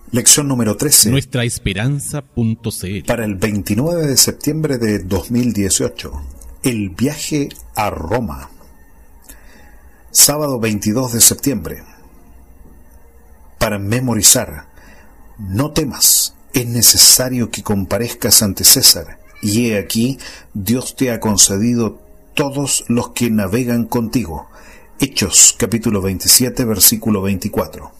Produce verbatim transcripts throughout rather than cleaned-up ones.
Lección número trece. nuestra esperanza punto c l. Para el veintinueve de septiembre de dos mil dieciocho. El viaje a Roma. Sábado veintidós de septiembre. Para memorizar. No temas, es necesario que comparezcas ante César. Y he aquí, Dios te ha concedido todos los que navegan contigo. Hechos, capítulo veintisiete, versículo veinticuatro.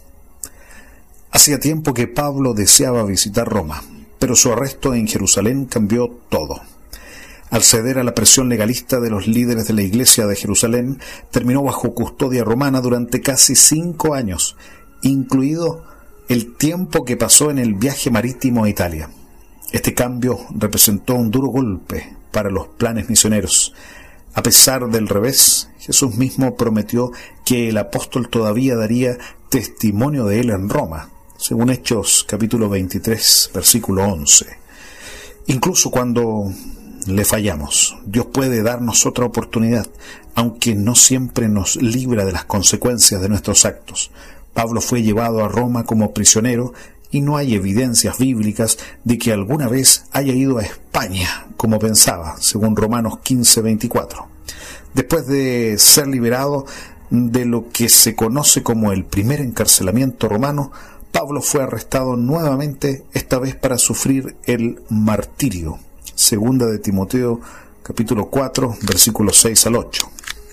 Hacía tiempo que Pablo deseaba visitar Roma, pero su arresto en Jerusalén cambió todo. Al ceder a la presión legalista de los líderes de la Iglesia de Jerusalén, terminó bajo custodia romana durante casi cinco años, incluido el tiempo que pasó en el viaje marítimo a Italia. Este cambio representó un duro golpe para los planes misioneros. A pesar del revés, Jesús mismo prometió que el apóstol todavía daría testimonio de él en Roma, según Hechos capítulo veintitrés, versículo once. Incluso cuando le fallamos, Dios puede darnos otra oportunidad, aunque no siempre nos libra de las consecuencias de nuestros actos. Pablo fue llevado a Roma como prisionero y no hay evidencias bíblicas de que alguna vez haya ido a España, como pensaba, según Romanos quince, veinticuatro. Después de ser liberado de lo que se conoce como el primer encarcelamiento romano, Pablo fue arrestado nuevamente, esta vez para sufrir el martirio. Segunda de Timoteo, capítulo cuatro, versículos seis al ocho.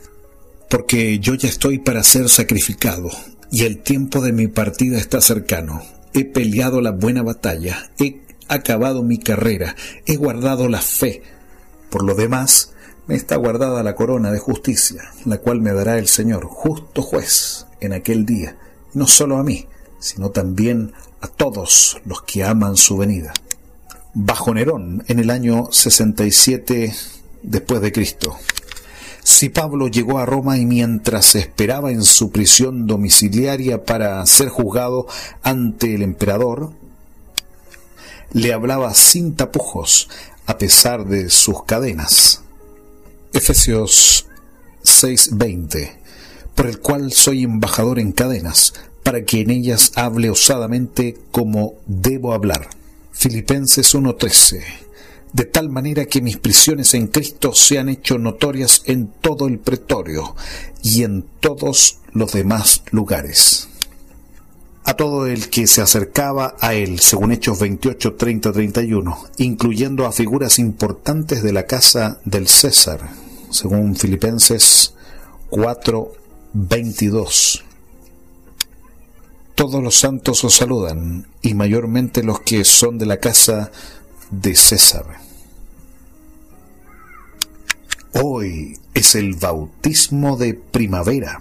Porque yo ya estoy para ser sacrificado, y el tiempo de mi partida está cercano. He peleado la buena batalla, he acabado mi carrera, he guardado la fe. Por lo demás, me está guardada la corona de justicia, la cual me dará el Señor, justo juez, en aquel día, y no solo a mí, sino también a todos los que aman su venida. Bajo Nerón, en el año sesenta y siete después de Cristo. Si Pablo llegó a Roma y mientras esperaba en su prisión domiciliaria para ser juzgado ante el emperador, le hablaba sin tapujos a pesar de sus cadenas. Efesios seis veinte, por el cual soy embajador en cadenas, para que en ellas hable osadamente como debo hablar. Filipenses uno trece, de tal manera que mis prisiones en Cristo se han hecho notorias en todo el pretorio y en todos los demás lugares. A todo el que se acercaba a él, según Hechos veintiocho, treinta, treinta y uno, incluyendo a figuras importantes de la casa del César, según Filipenses cuatro, veintidós. Todos los santos os saludan, y mayormente los que son de la casa de César. Hoy es el bautismo de primavera.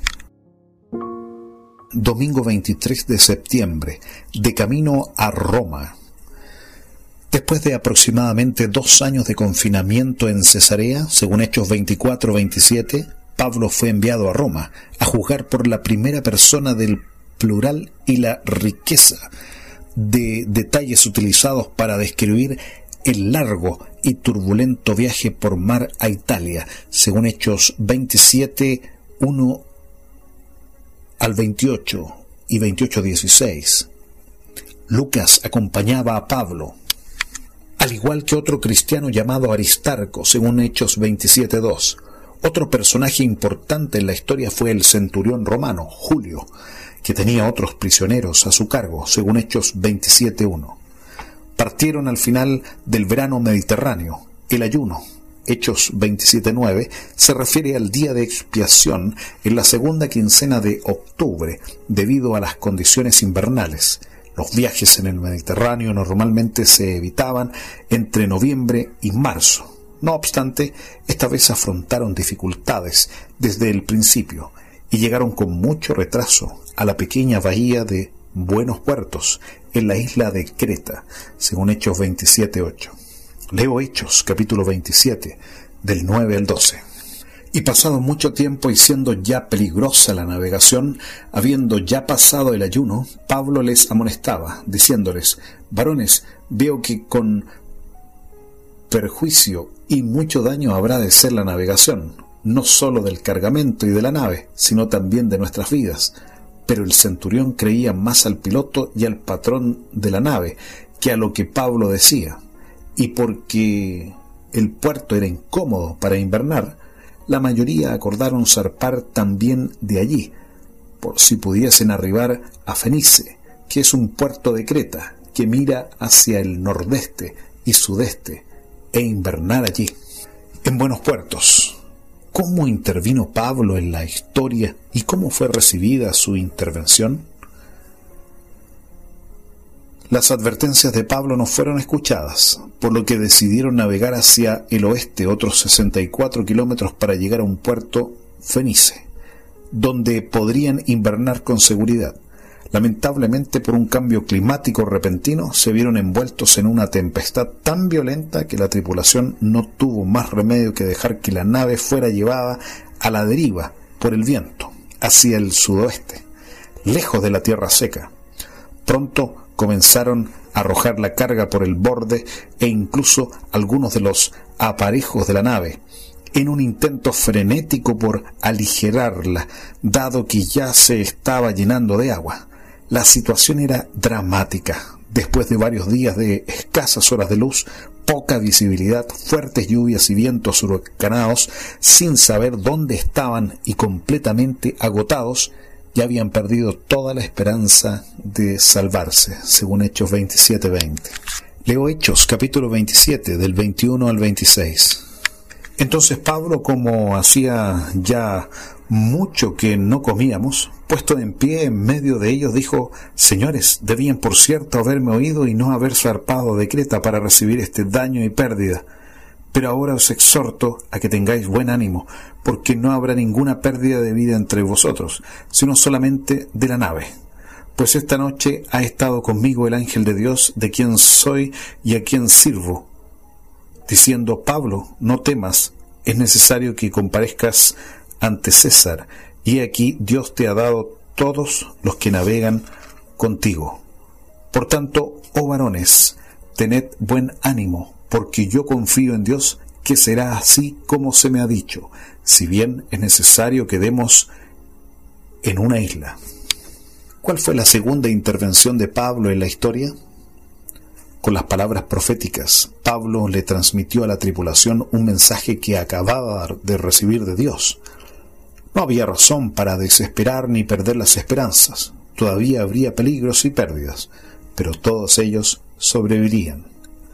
Domingo veintitrés de septiembre, de camino a Roma. Después de aproximadamente dos años de confinamiento en Cesarea, según Hechos veinticuatro, veintisiete, Pablo fue enviado a Roma a juzgar por la primera persona del plural y la riqueza de detalles utilizados para describir el largo y turbulento viaje por mar a Italia, según Hechos veintisiete, uno al veintiocho y veintiocho, dieciséis. Lucas acompañaba a Pablo, al igual que otro cristiano llamado Aristarco, según Hechos veintisiete, dos. Otro personaje importante en la historia fue el centurión romano, Julio, que tenía otros prisioneros a su cargo, según Hechos veintisiete, uno. Partieron al final del verano mediterráneo. El ayuno, Hechos veintisiete, nueve, se refiere al día de expiación en la segunda quincena de octubre, debido a las condiciones invernales. Los viajes en el Mediterráneo normalmente se evitaban entre noviembre y marzo. No obstante, esta vez afrontaron dificultades desde el principio y llegaron con mucho retraso a la pequeña bahía de Buenos Puertos, en la isla de Creta, según Hechos veintisiete, ocho. Leo Hechos, capítulo veintisiete, del nueve al doce. Y pasado mucho tiempo y siendo ya peligrosa la navegación, habiendo ya pasado el ayuno, Pablo les amonestaba, diciéndoles: varones, veo que con perjuicio y mucho daño habrá de ser la navegación, no sólo del cargamento y de la nave, sino también de nuestras vidas. pero el centurión creía más al piloto y al patrón de la nave que a lo que Pablo decía, y porque el puerto era incómodo para invernar, la mayoría acordaron zarpar también de allí, por si pudiesen arribar a Fenice, que es un puerto de Creta que mira hacia el nordeste y sudeste, e invernar allí. En buenos puertos. ¿Cómo intervino Pablo en la historia y cómo fue recibida su intervención? Las advertencias de Pablo no fueron escuchadas, por lo que decidieron navegar hacia el oeste otros sesenta y cuatro kilómetros para llegar a un puerto, Fenice, donde podrían invernar con seguridad. Lamentablemente, por un cambio climático repentino, se vieron envueltos en una tempestad tan violenta que la tripulación no tuvo más remedio que dejar que la nave fuera llevada a la deriva por el viento, hacia el sudoeste, lejos de la tierra seca. Pronto comenzaron a arrojar la carga por el borde e incluso algunos de los aparejos de la nave, en un intento frenético por aligerarla, dado que ya se estaba llenando de agua. La situación era dramática. Después de varios días de escasas horas de luz, poca visibilidad, fuertes lluvias y vientos huracanados, sin saber dónde estaban y completamente agotados, ya habían perdido toda la esperanza de salvarse, según Hechos veintisiete veinte. Leo Hechos, capítulo veintisiete, del veintiuno al veintiséis. Entonces Pablo, como hacía ya mucho que no comíamos, puesto en pie en medio de ellos, dijo: Señores, debían por cierto haberme oído y no haber zarpado de Creta para recibir este daño y pérdida. Pero ahora os exhorto a que tengáis buen ánimo, porque no habrá ninguna pérdida de vida entre vosotros, sino solamente de la nave. Pues esta noche ha estado conmigo el ángel de Dios, de quien soy y a quien sirvo, diciendo: Pablo, no temas, es necesario que comparezcas ante César, y aquí Dios te ha dado todos los que navegan contigo. Por tanto, oh varones, tened buen ánimo, porque yo confío en Dios que será así como se me ha dicho, si bien es necesario que demos en una isla. ¿Cuál fue la segunda intervención de Pablo en la historia? Con las palabras proféticas, Pablo le transmitió a la tripulación un mensaje que acababa de recibir de Dios. No había razón para desesperar ni perder las esperanzas. Todavía habría peligros y pérdidas, pero todos ellos sobrevivirían.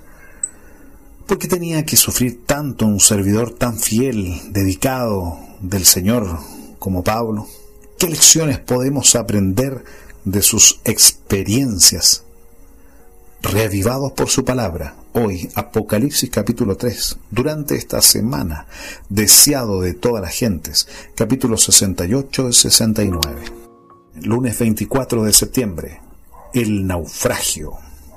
¿Por qué tenía que sufrir tanto un servidor tan fiel, dedicado del Señor como Pablo? ¿Qué lecciones podemos aprender de sus experiencias? Reavivados por su palabra, hoy, Apocalipsis capítulo tres, durante esta semana, deseado de todas las gentes, capítulos sesenta y ocho y sesenta y nueve. Lunes veinticuatro de septiembre, el naufragio.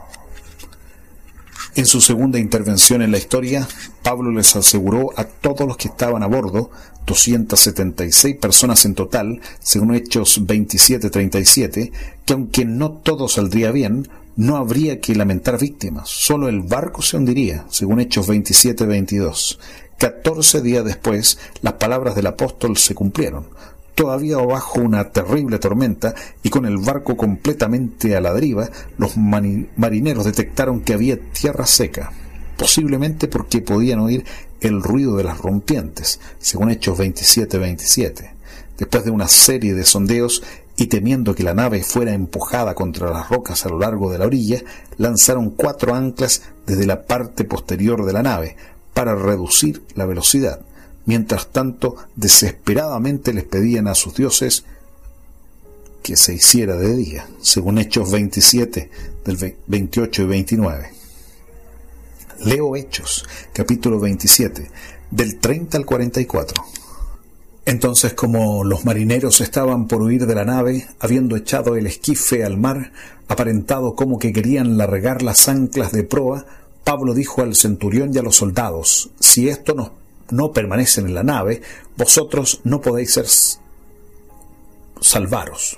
En su segunda intervención en la historia, Pablo les aseguró a todos los que estaban a bordo, doscientas setenta y seis personas en total, según Hechos veintisiete treinta y siete, que aunque no todo saldría bien, no habría que lamentar víctimas, solo el barco se hundiría, según Hechos veintisiete veintidós. Catorce días después, las palabras del apóstol se cumplieron. Todavía bajo una terrible tormenta y con el barco completamente a la deriva, los marineros detectaron que había tierra seca, posiblemente porque podían oír el ruido de las rompientes, según Hechos veintisiete veintisiete. Después de una serie de sondeos y temiendo que la nave fuera empujada contra las rocas a lo largo de la orilla, lanzaron cuatro anclas desde la parte posterior de la nave para reducir la velocidad. Mientras tanto, desesperadamente les pedían a sus dioses que se hiciera de día, según Hechos veintisiete, del veintiocho y veintinueve. Leo Hechos, capítulo veintisiete, del treinta al cuarenta y cuatro. Entonces, como los marineros estaban por huir de la nave, habiendo echado el esquife al mar, aparentado como que querían largar las anclas de proa, Pablo dijo al centurión y a los soldados: si esto no, no permanecen en la nave, vosotros no podéis ser salvaros.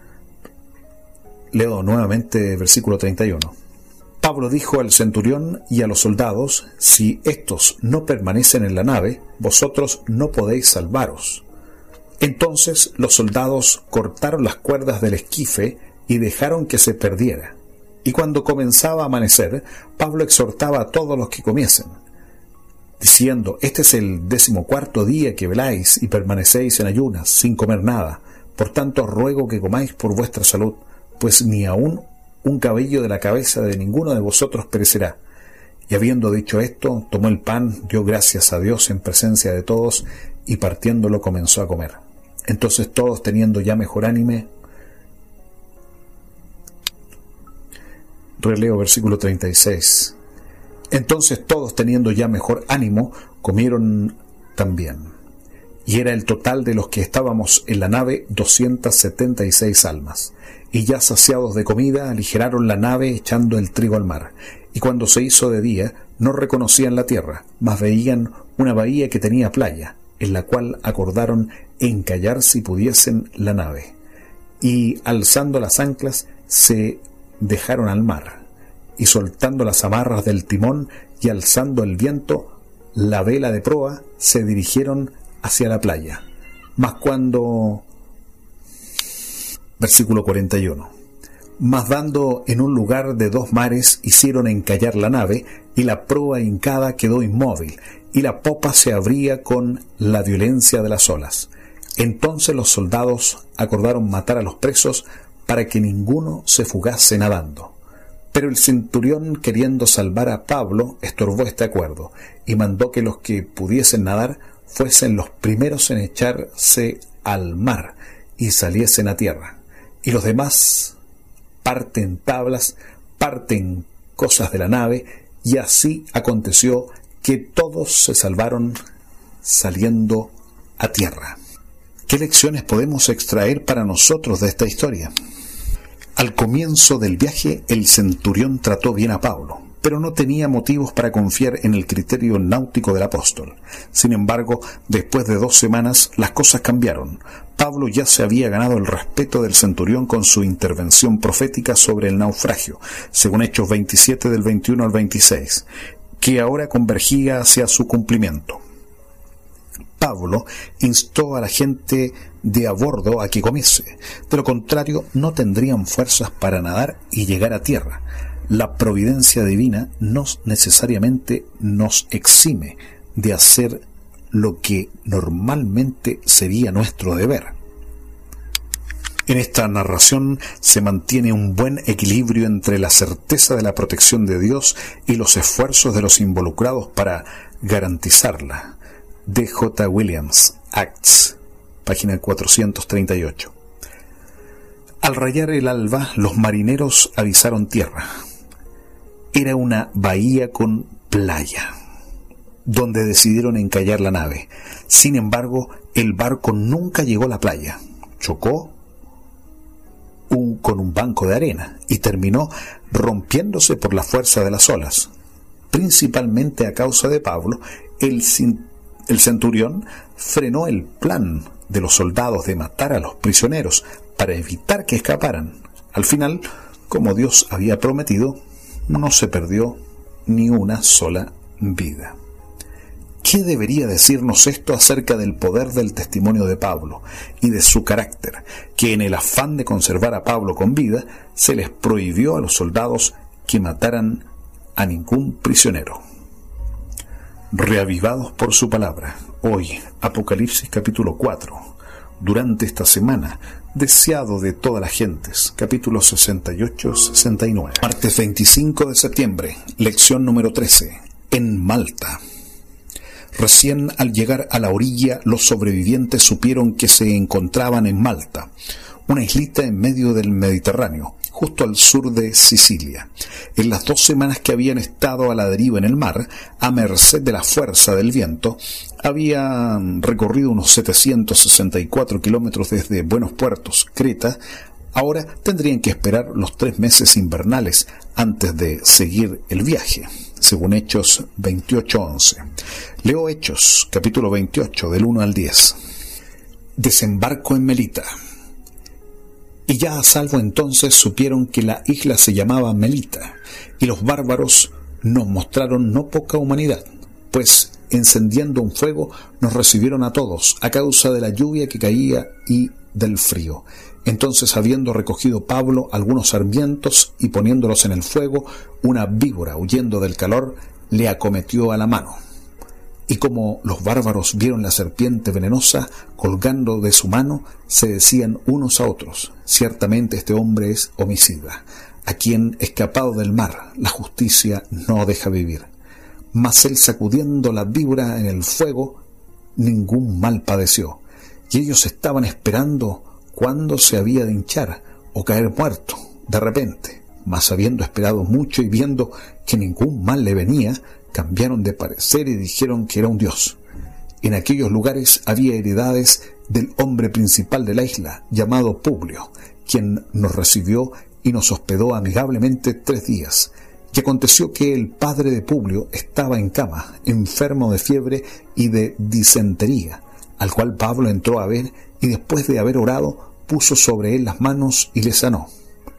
Leo nuevamente el versículo treinta y uno. Pablo dijo al centurión y a los soldados: si estos no permanecen en la nave, vosotros no podéis salvaros. Entonces los soldados cortaron las cuerdas del esquife y dejaron que se perdiera. Y cuando comenzaba a amanecer, Pablo exhortaba a todos los que comiesen, diciendo: este es el decimocuarto día que veláis y permanecéis en ayunas, sin comer nada. Por tanto os ruego que comáis por vuestra salud, pues ni aun un cabello de la cabeza de ninguno de vosotros perecerá. Y habiendo dicho esto, tomó el pan, dio gracias a Dios en presencia de todos, y partiéndolo comenzó a comer. Entonces todos, teniendo ya mejor ánimo, releo versículo treinta y seis. Entonces todos, teniendo ya mejor ánimo, comieron también. Y era el total de los que estábamos en la nave doscientas setenta y seis almas. Y ya saciados de comida, aligeraron la nave echando el trigo al mar. Y cuando se hizo de día, no reconocían la tierra, mas veían una bahía que tenía playa, en la cual acordaron encallar si pudiesen la nave. Y alzando las anclas, se dejaron al mar. Y soltando las amarras del timón y alzando el viento, la vela de proa, se dirigieron hacia la playa. Mas cuando... Versículo cuarenta y uno. Mas dando en un lugar de dos mares, hicieron encallar la nave, y la proa hincada quedó inmóvil, y la popa se abría con la violencia de las olas. Entonces los soldados acordaron matar a los presos, para que ninguno se fugase nadando. Pero el centurión, queriendo salvar a Pablo, estorbó este acuerdo, y mandó que los que pudiesen nadar fuesen los primeros en echarse al mar, y saliesen a tierra. Y los demás parten tablas, parten cosas de la nave, y así aconteció que todos se salvaron saliendo a tierra. ¿Qué lecciones podemos extraer para nosotros de esta historia? Al comienzo del viaje, el centurión trató bien a Pablo, pero no tenía motivos para confiar en el criterio náutico del apóstol. Sin embargo, después de dos semanas, las cosas cambiaron. Pablo ya se había ganado el respeto del centurión con su intervención profética sobre el naufragio, según Hechos veintisiete del veintiuno al veintiséis, que ahora convergía hacia su cumplimiento. Pablo instó a la gente de a bordo a que comiese. De lo contrario, no tendrían fuerzas para nadar y llegar a tierra. La providencia divina no necesariamente nos exime de hacer lo que normalmente sería nuestro deber. En esta narración se mantiene un buen equilibrio entre la certeza de la protección de Dios y los esfuerzos de los involucrados para garantizarla. D J Williams, Acts, página cuatrocientos treinta y ocho. Al rayar el alba, los marineros avisaron tierra. Era una bahía con playa, donde decidieron encallar la nave. Sin embargo, el barco nunca llegó a la playa. Chocó un, con un banco de arena y terminó rompiéndose por la fuerza de las olas. Principalmente a causa de Pablo, el, el centurión frenó el plan de los soldados de matar a los prisioneros para evitar que escaparan. Al final, como Dios había prometido, no se perdió ni una sola vida. ¿Qué debería decirnos esto acerca del poder del testimonio de Pablo y de su carácter? Que en el afán de conservar a Pablo con vida, se les prohibió a los soldados que mataran a ningún prisionero. Reavivados por su palabra. Hoy, Apocalipsis capítulo cuatro. Durante esta semana, deseado de todas las gentes, capítulos sesenta y ocho a sesenta y nueve. Martes veinticinco de septiembre, lección número trece, en Malta. Recién al llegar a la orilla, los sobrevivientes supieron que se encontraban en Malta, una islita en medio del Mediterráneo, justo al sur de Sicilia. En las dos semanas que habían estado a la deriva en el mar, a merced de la fuerza del viento, habían recorrido unos setecientos sesenta y cuatro kilómetros desde Buenos Puertos, Creta. Ahora tendrían que esperar los tres meses invernales antes de seguir el viaje, según Hechos veintiocho once. Leo Hechos, capítulo veintiocho, del uno al diez. Desembarco en Melita. Y ya a salvo entonces supieron que la isla se llamaba Melita, y los bárbaros nos mostraron no poca humanidad, pues encendiendo un fuego, nos recibieron a todos, a causa de la lluvia que caía y del frío. Entonces, habiendo recogido Pablo algunos sarmientos y poniéndolos en el fuego, una víbora, huyendo del calor, le acometió a la mano. Y como los bárbaros vieron la serpiente venenosa colgando de su mano, se decían unos a otros: ciertamente este hombre es homicida, a quien, escapado del mar, la justicia no deja vivir. Mas él, sacudiendo la víbora en el fuego, ningún mal padeció. Y ellos estaban esperando cuándo se había de hinchar o caer muerto de repente. Mas habiendo esperado mucho y viendo que ningún mal le venía, cambiaron de parecer y dijeron que era un dios. En aquellos lugares había heredades del hombre principal de la isla, llamado Publio, quien nos recibió y nos hospedó amigablemente tres días. Y aconteció que el padre de Publio estaba en cama, enfermo de fiebre y de disentería, al cual Pablo entró a ver, y después de haber orado, puso sobre él las manos y le sanó.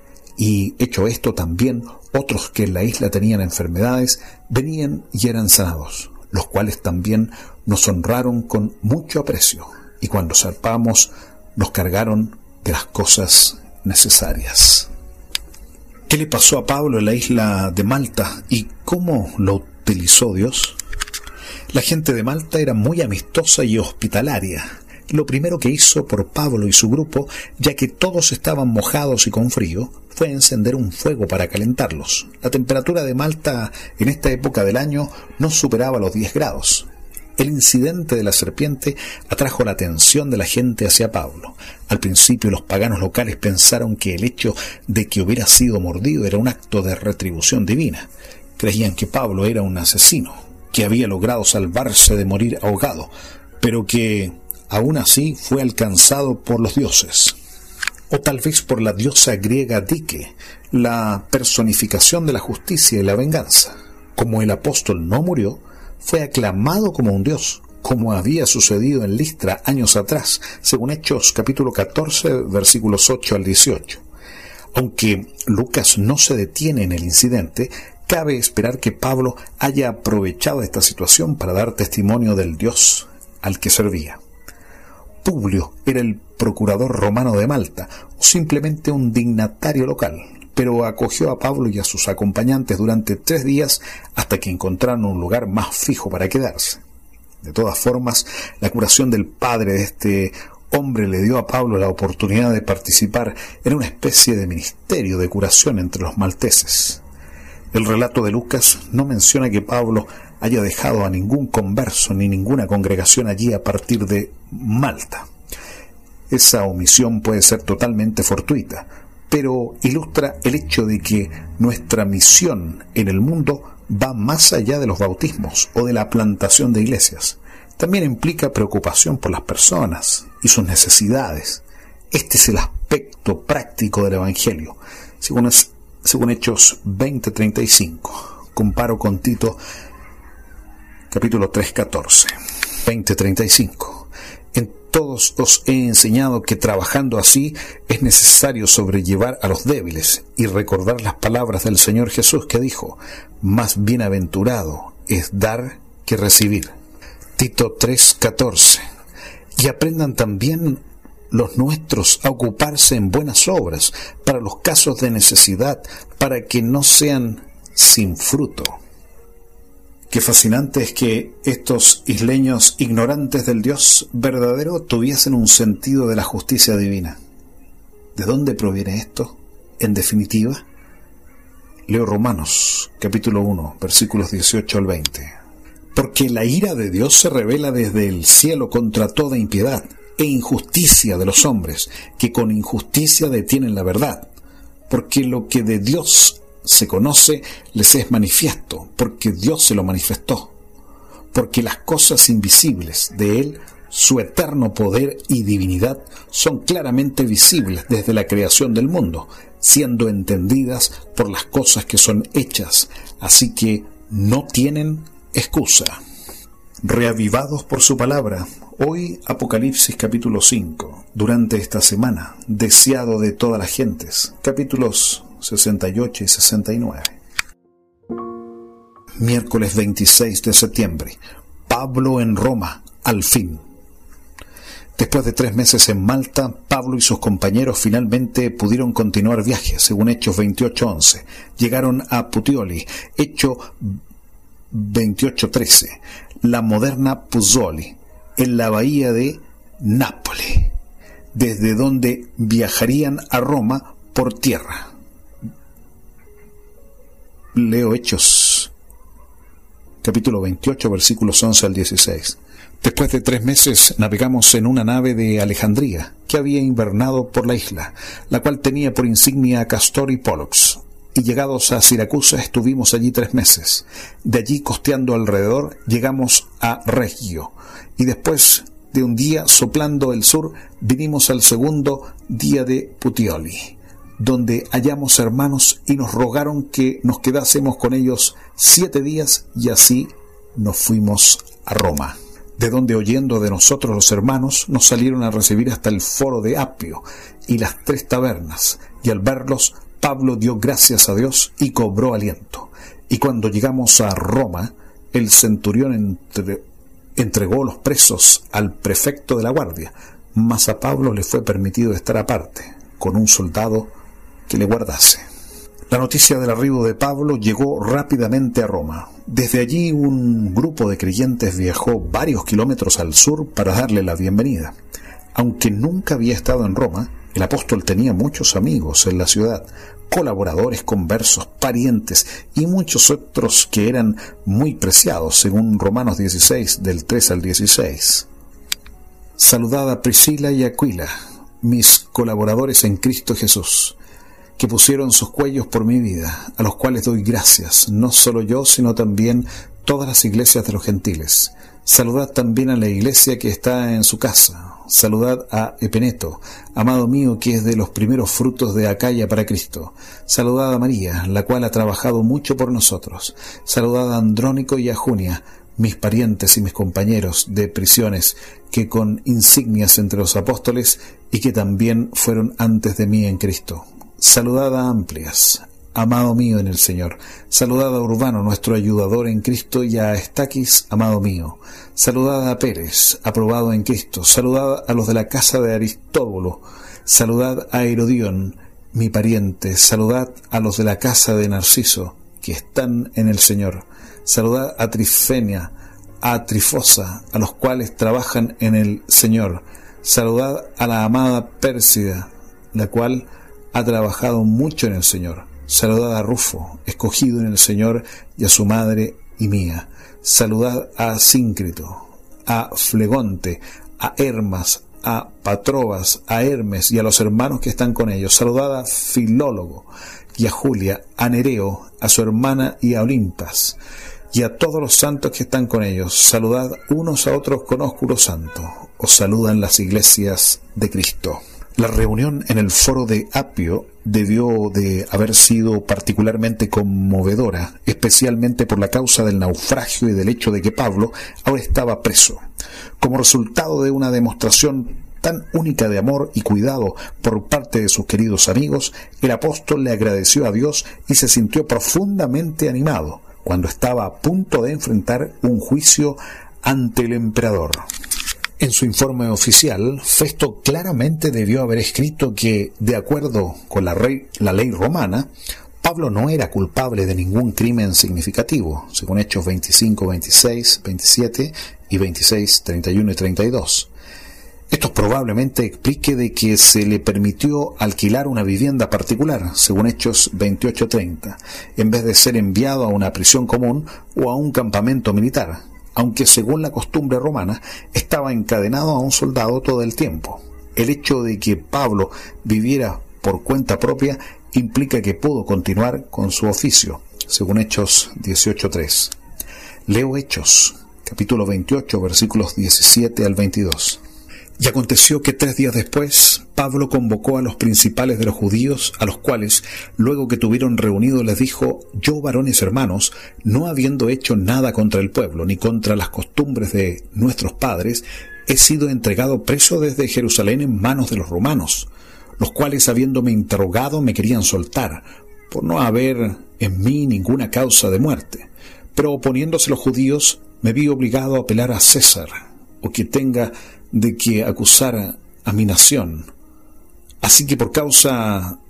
Y hecho esto, también otros que en la isla tenían enfermedades venían y eran sanados, los cuales también nos honraron con mucho aprecio, y cuando zarpamos nos cargaron de las cosas necesarias. ¿Qué le pasó a Pablo en la isla de Malta y cómo lo utilizó Dios? La gente de Malta era muy amistosa y hospitalaria. Lo primero que hizo por Pablo y su grupo, ya que todos estaban mojados y con frío, fue encender un fuego para calentarlos. La temperatura de Malta en esta época del año no superaba los diez grados. El incidente de la serpiente atrajo la atención de la gente hacia Pablo. Al principio los paganos locales pensaron que el hecho de que hubiera sido mordido era un acto de retribución divina. Creían que Pablo era un asesino, que había logrado salvarse de morir ahogado, pero que aún así fue alcanzado por los dioses. O tal vez por la diosa griega Dike, la personificación de la justicia y la venganza. Como el apóstol no murió, fue aclamado como un dios, como había sucedido en Listra años atrás, según Hechos capítulo catorce, versículos ocho al dieciocho. Aunque Lucas no se detiene en el incidente, cabe esperar que Pablo haya aprovechado esta situación para dar testimonio del Dios al que servía. Publio era el procurador romano de Malta, o simplemente un dignatario local, pero acogió a Pablo y a sus acompañantes durante tres días hasta que encontraron un lugar más fijo para quedarse. De todas formas, la curación del padre de este hombre le dio a Pablo la oportunidad de participar en una especie de ministerio de curación entre los malteses. El relato de Lucas no menciona que Pablo haya dejado a ningún converso ni ninguna congregación allí a partir de Malta. Esa omisión puede ser totalmente fortuita, pero ilustra el hecho de que nuestra misión en el mundo va más allá de los bautismos o de la plantación de iglesias. También implica preocupación por las personas y sus necesidades. Este es el aspecto práctico del Evangelio, según, es, según Hechos veinte treinta y cinco. Comparo con Tito capítulo tres catorce. veinte treinta y cinco. En todos os he enseñado que trabajando así es necesario sobrellevar a los débiles y recordar las palabras del Señor Jesús, que dijo: más bienaventurado es dar que recibir. Tito tres catorce. Y aprendan también los nuestros a ocuparse en buenas obras para los casos de necesidad, para que no sean sin fruto. Qué fascinante es que estos isleños ignorantes del Dios verdadero tuviesen un sentido de la justicia divina. ¿De dónde proviene esto? En definitiva, leo Romanos capítulo uno, versículos dieciocho al veinte. Porque la ira de Dios se revela desde el cielo contra toda impiedad e injusticia de los hombres, que con injusticia detienen la verdad. Porque lo que de Dios se conoce les es manifiesto, porque Dios se lo manifestó. Porque las cosas invisibles de Él, su eterno poder y divinidad, son claramente visibles desde la creación del mundo, siendo entendidas por las cosas que son hechas, así que no tienen excusa. Reavivados por su palabra, hoy Apocalipsis capítulo cinco, durante esta semana, deseado de todas las gentes, capítulos sesenta y ocho y sesenta y nueve. Miércoles veintiséis de septiembre. Pablo en Roma, al fin. Después de tres meses en Malta, Pablo y sus compañeros finalmente pudieron continuar viaje, según Hechos veintiocho once. Llegaron a Puteoli, Hecho veintiocho trece, la moderna Puzzoli, en la bahía de Nápoles, desde donde viajarían a Roma por tierra. Leo Hechos, capítulo veintiocho, versículos once al dieciséis. Después de tres meses navegamos en una nave de Alejandría, que había invernado por la isla, la cual tenía por insignia Castor y Pollux. Y llegados a Siracusa estuvimos allí tres meses. De allí, costeando alrededor, llegamos a Regio, y después de un día soplando el sur, vinimos al segundo día de Puteoli, donde hallamos hermanos y nos rogaron que nos quedásemos con ellos siete días, y así nos fuimos a Roma, de donde, oyendo de nosotros los hermanos, nos salieron a recibir hasta el foro de Apio y las tres tabernas, y al verlos Pablo dio gracias a Dios y cobró aliento. Y cuando llegamos a Roma, el centurión entre, entregó los presos al prefecto de la guardia, mas a Pablo le fue permitido estar aparte, con un soldado que le guardase. La noticia del arribo de Pablo llegó rápidamente a Roma. Desde allí un grupo de creyentes viajó varios kilómetros al sur para darle la bienvenida. Aunque nunca había estado en Roma, el apóstol tenía muchos amigos en la ciudad, colaboradores, conversos, parientes y muchos otros que eran muy preciados, según Romanos dieciséis, del tres al dieciséis. Saludad a Priscila y Aquila, mis colaboradores en Cristo Jesús, que pusieron sus cuellos por mi vida, a los cuales doy gracias, no solo yo, sino también todas las iglesias de los gentiles. Saludad también a la iglesia que está en su casa. Saludad a Epeneto, amado mío, que es de los primeros frutos de Acaya para Cristo. Saludad a María, la cual ha trabajado mucho por nosotros. Saludad a Andrónico y a Junia, mis parientes y mis compañeros de prisiones, que con insignias entre los apóstoles y que también fueron antes de mí en Cristo. Saludad a Amplias, amado mío en el Señor. Saludad a Urbano, nuestro ayudador en Cristo, y a Estaquis, amado mío. Saludad a Pérez, aprobado en Cristo. Saludad a los de la casa de Aristóbulo. Saludad a Herodión, mi pariente. Saludad a los de la casa de Narciso, que están en el Señor. Saludad a Trifenia, a Trifosa, a los cuales trabajan en el Señor. Saludad a la amada Pérsida, la cual ha trabajado mucho en el Señor. Saludad a Rufo, escogido en el Señor, y a su madre y mía. Saludad a Síncrito, a Flegonte, a Hermas, a Patrobas, a Hermes y a los hermanos que están con ellos. Saludad a Filólogo y a Julia, a Nereo, a su hermana y a Olimpas, y a todos los santos que están con ellos. Saludad unos a otros con ósculo santo. Os saludan las iglesias de Cristo. La reunión en el foro de Apio debió de haber sido particularmente conmovedora, especialmente por la causa del naufragio y del hecho de que Pablo ahora estaba preso. Como resultado de una demostración tan única de amor y cuidado por parte de sus queridos amigos, el apóstol le agradeció a Dios y se sintió profundamente animado cuando estaba a punto de enfrentar un juicio ante el emperador. En su informe oficial, Festo claramente debió haber escrito que, de acuerdo con la, rey, la ley romana, Pablo no era culpable de ningún crimen significativo, según Hechos veinticinco, veintiséis, veintisiete y veintiséis, treinta y uno y treinta y dos. Esto probablemente explique de que se le permitió alquilar una vivienda particular, según Hechos veintiocho, treinta, en vez de ser enviado a una prisión común o a un campamento militar, aunque según la costumbre romana estaba encadenado a un soldado todo el tiempo. El hecho de que Pablo viviera por cuenta propia implica que pudo continuar con su oficio, según Hechos dieciocho, tres. Leo Hechos, capítulo veintiocho, versículos diecisiete al veintidós. Y aconteció que tres días después, Pablo convocó a los principales de los judíos, a los cuales, luego que tuvieron reunido, les dijo: Yo, varones hermanos, no habiendo hecho nada contra el pueblo, ni contra las costumbres de nuestros padres, he sido entregado preso desde Jerusalén en manos de los romanos, los cuales, habiéndome interrogado, me querían soltar, por no haber en mí ninguna causa de muerte. Pero oponiéndose los judíos, me vi obligado a apelar a César, o que tenga de que acusar a mi nación. Así que por causa,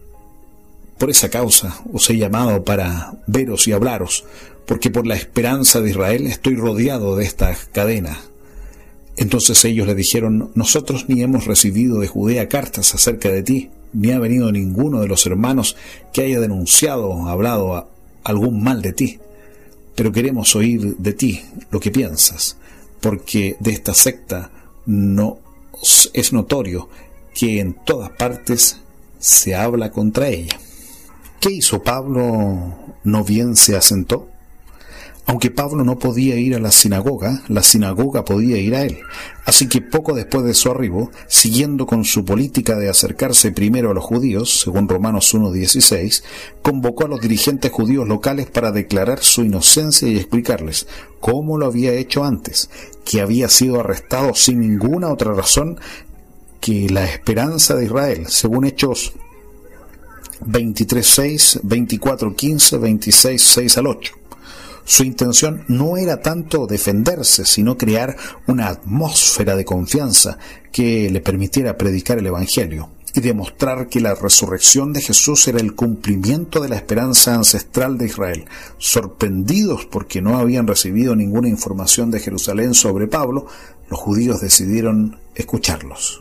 por esa causa os he llamado para veros y hablaros, porque por la esperanza de Israel estoy rodeado de esta cadena. Entonces ellos le dijeron: nosotros ni hemos recibido de Judea cartas acerca de ti, ni ha venido ninguno de los hermanos que haya denunciado o hablado algún mal de ti, pero queremos oír de ti lo que piensas, porque de esta secta no es notorio que en todas partes se habla contra ella. ¿Qué hizo Pablo? ¿No bien se asentó? Aunque Pablo no podía ir a la sinagoga, la sinagoga podía ir a él. Así que poco después de su arribo, siguiendo con su política de acercarse primero a los judíos, según Romanos uno dieciséis, convocó a los dirigentes judíos locales para declarar su inocencia y explicarles cómo lo había hecho antes, que había sido arrestado sin ninguna otra razón que la esperanza de Israel, según Hechos veintitrés seis, veinticuatro quince, veintiséis seis al ocho. Su intención no era tanto defenderse, sino crear una atmósfera de confianza que le permitiera predicar el Evangelio y demostrar que la resurrección de Jesús era el cumplimiento de la esperanza ancestral de Israel. Sorprendidos porque no habían recibido ninguna información de Jerusalén sobre Pablo, los judíos decidieron escucharlos.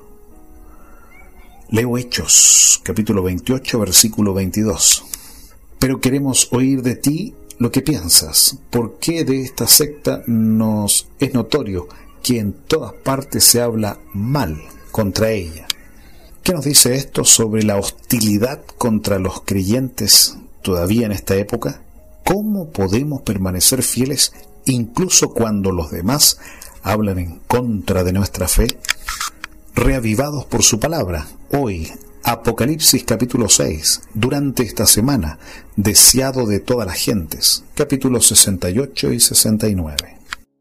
Leo Hechos, capítulo veintiocho, versículo veintidós. Pero queremos oír de ti lo que piensas. ¿Por qué de esta secta nos es notorio que en todas partes se habla mal contra ella? ¿Qué nos dice esto sobre la hostilidad contra los creyentes todavía en esta época? ¿Cómo podemos permanecer fieles incluso cuando los demás hablan en contra de nuestra fe? Reavivados por su palabra, hoy, Apocalipsis capítulo seis, durante esta semana, deseado de todas las gentes, capítulos sesenta y ocho y sesenta y nueve.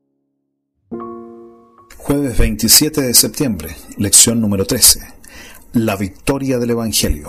Jueves veintisiete de septiembre, lección número trece, la victoria del Evangelio.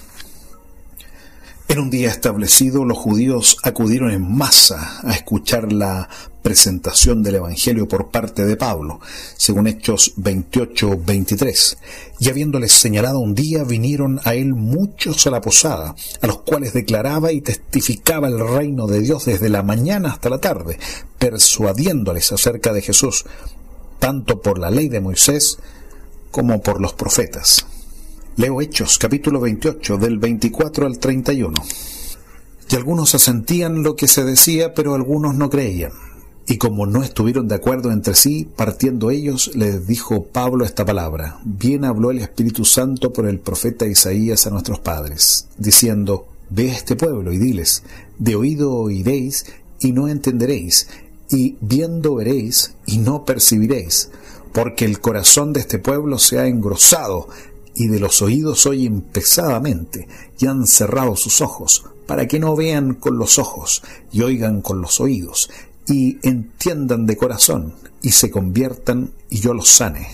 En un día establecido, los judíos acudieron en masa a escuchar la presentación del Evangelio por parte de Pablo, según Hechos veintiocho veintitrés. Y habiéndoles señalado un día, vinieron a él muchos a la posada, a los cuales declaraba y testificaba el reino de Dios desde la mañana hasta la tarde, persuadiéndoles acerca de Jesús, tanto por la ley de Moisés como por los profetas. Leo Hechos, capítulo veintiocho, del veinticuatro al treinta y uno. Y algunos asentían lo que se decía, pero algunos no creían. Y como no estuvieron de acuerdo entre sí, partiendo ellos, les dijo Pablo esta palabra: bien habló el Espíritu Santo por el profeta Isaías a nuestros padres, diciendo: ve a este pueblo y diles, de oído oiréis y no entenderéis, y viendo veréis y no percibiréis, porque el corazón de este pueblo se ha engrosado, y de los oídos oyen pesadamente, y han cerrado sus ojos, para que no vean con los ojos, y oigan con los oídos, y entiendan de corazón, y se conviertan, y yo los sane.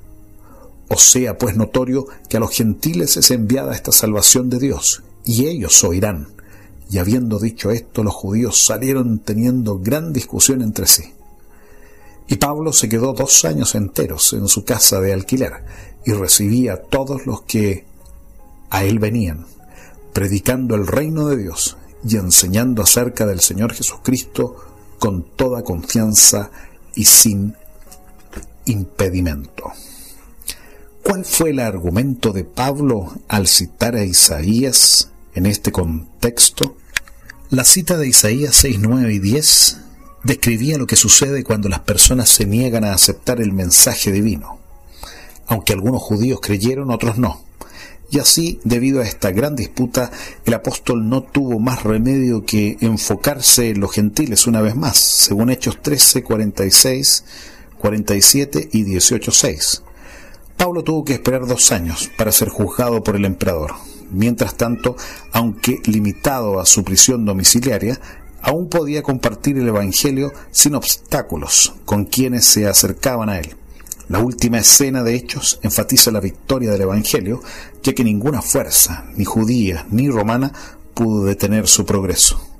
Os sea pues notorio que a los gentiles es enviada esta salvación de Dios, y ellos oirán. Y habiendo dicho esto, los judíos salieron teniendo gran discusión entre sí. Y Pablo se quedó dos años enteros en su casa de alquiler, y recibía a todos los que a él venían, predicando el reino de Dios y enseñando acerca del Señor Jesucristo con toda confianza y sin impedimento. ¿Cuál fue el argumento de Pablo al citar a Isaías en este contexto? La cita de Isaías seis, nueve y diez describía lo que sucede cuando las personas se niegan a aceptar el mensaje divino. Aunque algunos judíos creyeron, otros no. Y así, debido a esta gran disputa, el apóstol no tuvo más remedio que enfocarse en los gentiles una vez más, según Hechos trece, cuarenta y seis, cuarenta y siete y dieciocho seis. Pablo tuvo que esperar dos años para ser juzgado por el emperador. Mientras tanto, aunque limitado a su prisión domiciliaria, aún podía compartir el Evangelio sin obstáculos con quienes se acercaban a él. La última escena de Hechos enfatiza la victoria del Evangelio, ya que ninguna fuerza, ni judía ni romana, pudo detener su progreso.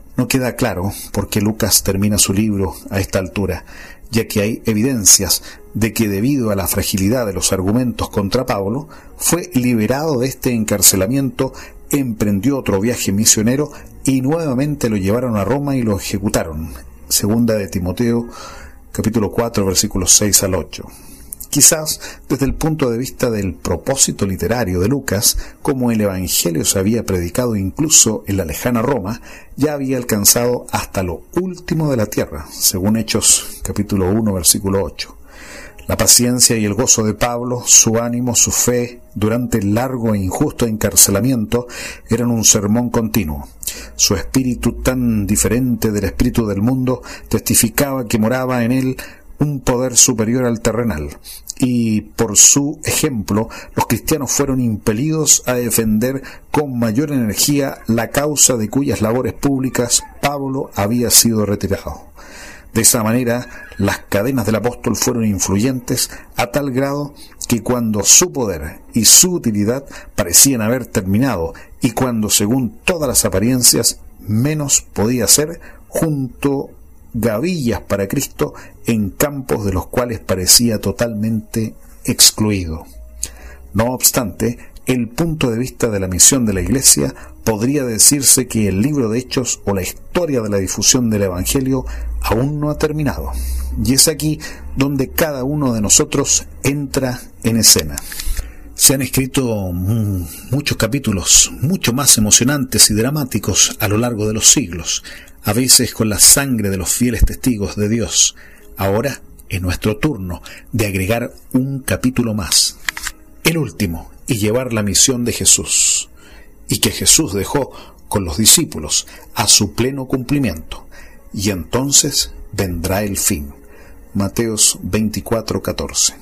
No queda claro por qué Lucas termina su libro a esta altura, ya que hay evidencias de que debido a la fragilidad de los argumentos contra Pablo, fue liberado de este encarcelamiento, emprendió otro viaje misionero y nuevamente lo llevaron a Roma y lo ejecutaron. Segunda de Timoteo, capítulo cuatro, versículos seis al ocho. Quizás desde el punto de vista del propósito literario de Lucas, como el Evangelio se había predicado incluso en la lejana Roma, ya había alcanzado hasta lo último de la tierra, según Hechos capítulo uno, versículo ocho. La paciencia y el gozo de Pablo, su ánimo, su fe, durante el largo e injusto encarcelamiento, eran un sermón continuo. Su espíritu, tan diferente del espíritu del mundo, testificaba que moraba en él un poder superior al terrenal, y por su ejemplo los cristianos fueron impelidos a defender con mayor energía la causa de cuyas labores públicas Pablo había sido retirado. De esa manera, las cadenas del apóstol fueron influyentes a tal grado que cuando su poder y su utilidad parecían haber terminado, y cuando según todas las apariencias menos podía ser, junto gavillas para Cristo en campos de los cuales parecía totalmente excluido. No obstante, el punto de vista de la misión de la Iglesia, podría decirse que el libro de Hechos o la historia de la difusión del Evangelio aún no ha terminado. Y es aquí donde cada uno de nosotros entra en escena. Se han escrito muchos capítulos, mucho más emocionantes y dramáticos a lo largo de los siglos, a veces con la sangre de los fieles testigos de Dios. Ahora es nuestro turno de agregar un capítulo más, el último, y llevar la misión de Jesús, y que Jesús dejó con los discípulos a su pleno cumplimiento, y entonces vendrá el fin. Mateos veinticuatro, catorce.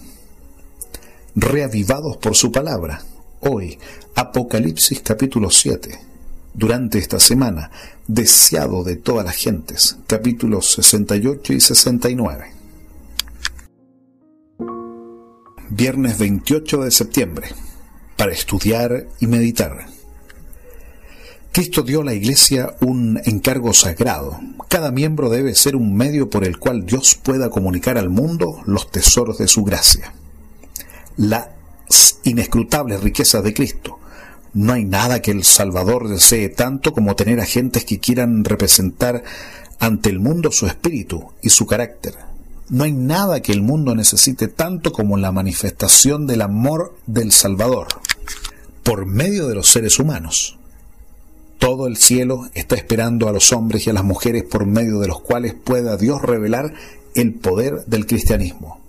Reavivados por su palabra, hoy, Apocalipsis capítulo siete. Durante esta semana, deseado de todas las gentes, capítulos sesenta y ocho y sesenta y nueve. Viernes veintiocho de septiembre, para estudiar y meditar. Cristo dio a la Iglesia un encargo sagrado. Cada miembro debe ser un medio por el cual Dios pueda comunicar al mundo los tesoros de su gracia. Las inescrutables riquezas de Cristo. No hay nada que el Salvador desee tanto como tener agentes que quieran representar ante el mundo su espíritu y su carácter. No hay nada que el mundo necesite tanto como la manifestación del amor del Salvador por medio de los seres humanos. Todo el cielo está esperando a los hombres y a las mujeres por medio de los cuales pueda Dios revelar el poder del cristianismo.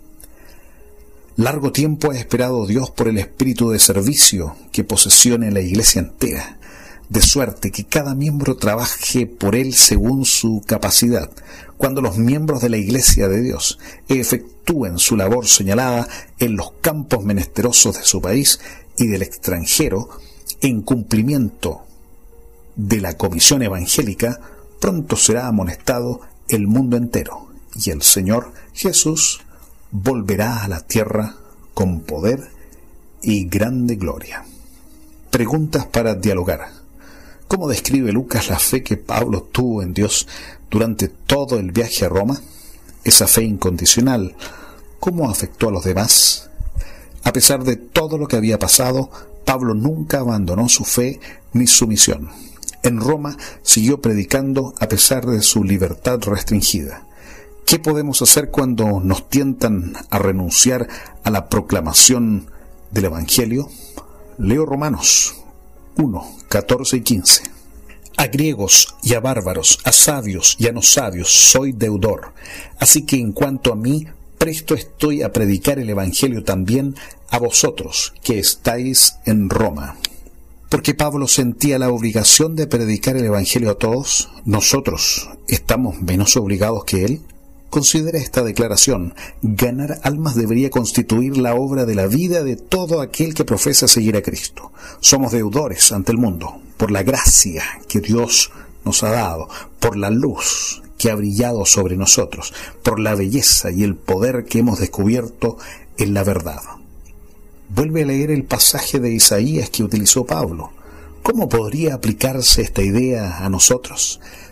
Largo tiempo ha esperado Dios por el espíritu de servicio que posesione la Iglesia entera, de suerte que cada miembro trabaje por él según su capacidad. Cuando los miembros de la Iglesia de Dios efectúen su labor señalada en los campos menesterosos de su país y del extranjero, en cumplimiento de la comisión evangélica, pronto será amonestado el mundo entero, y el Señor Jesús volverá a la tierra con poder y grande gloria. Preguntas para dialogar. ¿Cómo describe Lucas la fe que Pablo tuvo en Dios durante todo el viaje a Roma? Esa fe incondicional, ¿cómo afectó a los demás? A pesar de todo lo que había pasado, Pablo nunca abandonó su fe ni su misión. En Roma siguió predicando a pesar de su libertad restringida. ¿Qué podemos hacer cuando nos tientan a renunciar a la proclamación del Evangelio? Leo Romanos uno, catorce y quince. A griegos y a bárbaros, a sabios y a no sabios, soy deudor. Así que en cuanto a mí, presto estoy a predicar el Evangelio también a vosotros que estáis en Roma. Porque Pablo sentía la obligación de predicar el Evangelio a todos, ¿nosotros estamos menos obligados que él? Considera esta declaración. Ganar almas debería constituir la obra de la vida de todo aquel que profesa seguir a Cristo. Somos deudores ante el mundo, por la gracia que Dios nos ha dado, por la luz que ha brillado sobre nosotros, por la belleza y el poder que hemos descubierto en la verdad. Vuelve a leer el pasaje de Isaías que utilizó Pablo. ¿Cómo podría aplicarse esta idea a nosotros?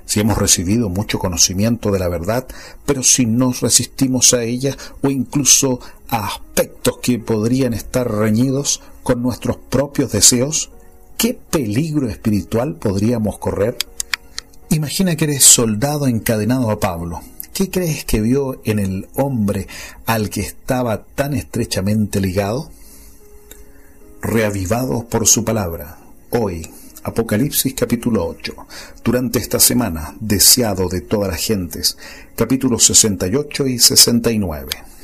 Si hemos recibido mucho conocimiento de la verdad, pero si nos resistimos a ella o incluso a aspectos que podrían estar reñidos con nuestros propios deseos, ¿qué peligro espiritual podríamos correr? Imagina que eres soldado encadenado a Pablo. ¿Qué crees que vio en el hombre al que estaba tan estrechamente ligado? Reavivados por su palabra, hoy, Apocalipsis capítulo ocho, durante esta semana, deseado de todas las gentes, capítulos sesenta y ocho y sesenta y nueve.